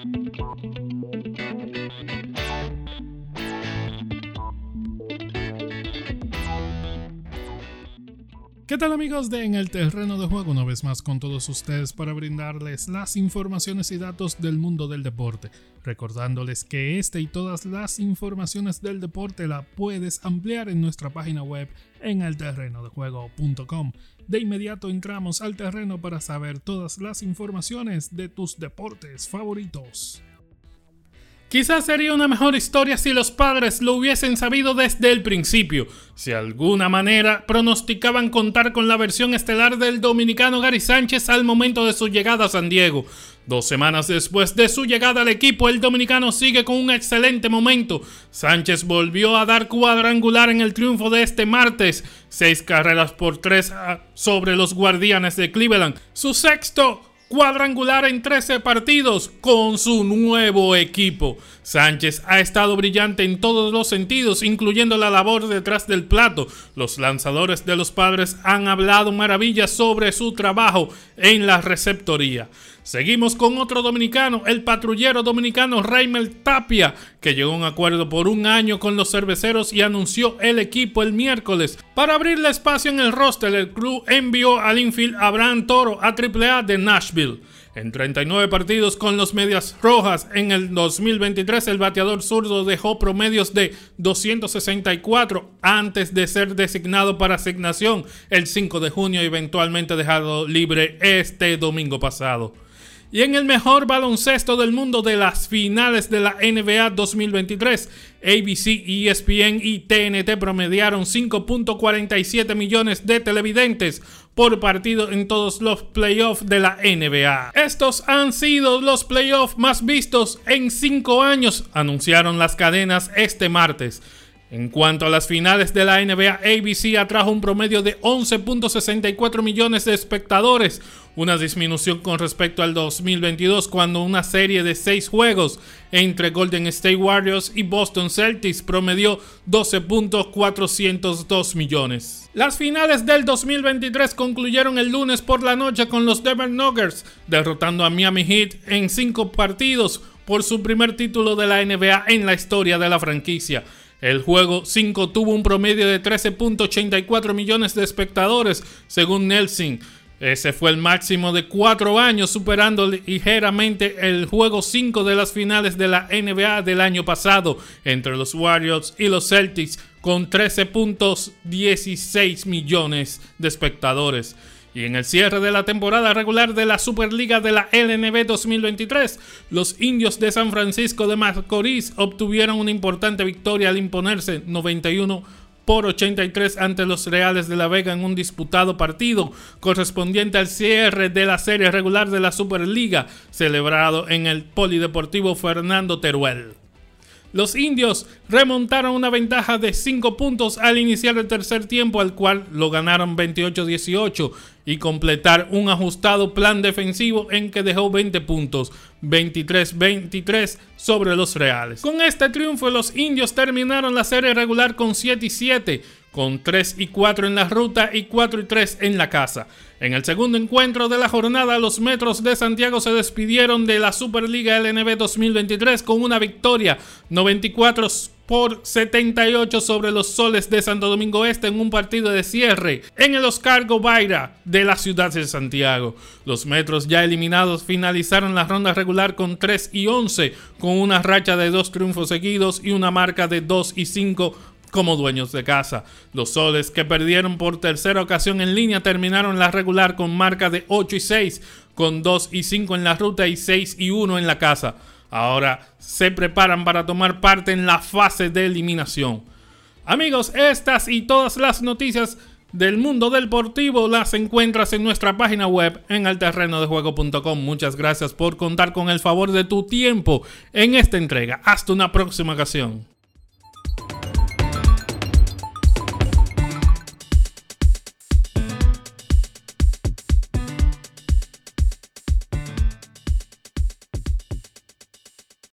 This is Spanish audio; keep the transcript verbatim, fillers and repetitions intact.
¿Qué tal, amigos de En el Terreno de Juego? Una vez más con todos ustedes para brindarles las informaciones y datos del mundo del deporte. Recordándoles que este y todas las informaciones del deporte la puedes ampliar en nuestra página web en el terreno de juego punto com. De inmediato entramos al terreno para saber todas las informaciones de tus deportes favoritos. Quizás sería una mejor historia si los Padres lo hubiesen sabido desde el principio. Si de alguna manera pronosticaban contar con la versión estelar del dominicano Gary Sánchez al momento de su llegada a San Diego. Dos semanas después de su llegada al equipo, el dominicano sigue con un excelente momento. Sánchez volvió a dar cuadrangular en el triunfo de este martes, seis carreras por tres sobre los Guardianes de Cleveland. Su sexto cuadrangular en trece partidos con su nuevo equipo. Sánchez ha estado brillante en todos los sentidos, incluyendo la labor detrás del plato. Los lanzadores de los Padres han hablado maravillas sobre su trabajo en la receptoría. Seguimos con otro dominicano, el patrullero dominicano Raimel Tapia, que llegó a un acuerdo por un año con los Cerveceros y anunció el equipo el miércoles. Para abrirle espacio en el roster, el club envió al infield a Abraham Toro a triple A de Nashville. En treinta y nueve partidos con los Medias Rojas en el dos mil veintitrés, el bateador zurdo dejó promedios de doscientos sesenta y cuatro antes de ser designado para asignación el cinco de junio y eventualmente dejado libre este domingo pasado. Y en el mejor baloncesto del mundo de las finales de la N B A dos mil veintitrés, A B C, E S P N y T N T promediaron cinco punto cuarenta y siete millones de televidentes por partido en todos los playoffs de la N B A. Estos han sido los playoffs más vistos en cinco años, anunciaron las cadenas este martes. En cuanto a las finales de la N B A, A B C atrajo un promedio de once punto sesenta y cuatro millones de espectadores, una disminución con respecto al dos mil veintidós, cuando una serie de seis juegos entre Golden State Warriors y Boston Celtics promedió doce punto cuatrocientos dos millones. Las finales del dos mil veintitrés concluyeron el lunes por la noche con los Denver Nuggets derrotando a Miami Heat en cinco partidos por su primer título de la N B A en la historia de la franquicia. El juego cinco tuvo un promedio de trece punto ochenta y cuatro millones de espectadores, según Nielsen. Ese fue el máximo de cuatro años, superando ligeramente el juego cinco de las finales de la N B A del año pasado, entre los Warriors y los Celtics, con trece punto dieciséis millones de espectadores. Y en el cierre de la temporada regular de la Superliga de la L N B dos mil veintitrés, los Indios de San Francisco de Macorís obtuvieron una importante victoria al imponerse noventa y uno por ochenta y tres ante los Reales de La Vega en un disputado partido correspondiente al cierre de la serie regular de la Superliga, celebrado en el Polideportivo Fernando Teruel. Los indios remontaron una ventaja de cinco puntos al iniciar el tercer tiempo, al cual lo ganaron veintiocho a dieciocho, y completar un ajustado plan defensivo en que dejó veinte puntos, veintitrés veintitrés sobre los Reales. Con este triunfo, los indios terminaron la serie regular con siete y siete, con tres y cuatro en la ruta y cuatro y tres en la casa. En el segundo encuentro de la jornada, los Metros de Santiago se despidieron de la Superliga L N B dos mil veintitrés con una victoria noventa y cuatro por setenta y ocho sobre los Soles de Santo Domingo Este en un partido de cierre en el Oscar Gobaira de la ciudad de Santiago. Los Metros, ya eliminados, finalizaron la ronda regular con tres y once, con una racha de dos triunfos seguidos y una marca de dos y cinco como dueños de casa. Los Soles, que perdieron por tercera ocasión en línea, terminaron la regular con marca de ocho y seis, con dos y cinco en la ruta y seis y uno en la casa. Ahora se preparan para tomar parte en la fase de eliminación. Amigos, estas y todas las noticias del mundo deportivo las encuentras en nuestra página web en el terreno de juego punto com. Muchas gracias por contar con el favor de tu tiempo en esta entrega. Hasta una próxima ocasión.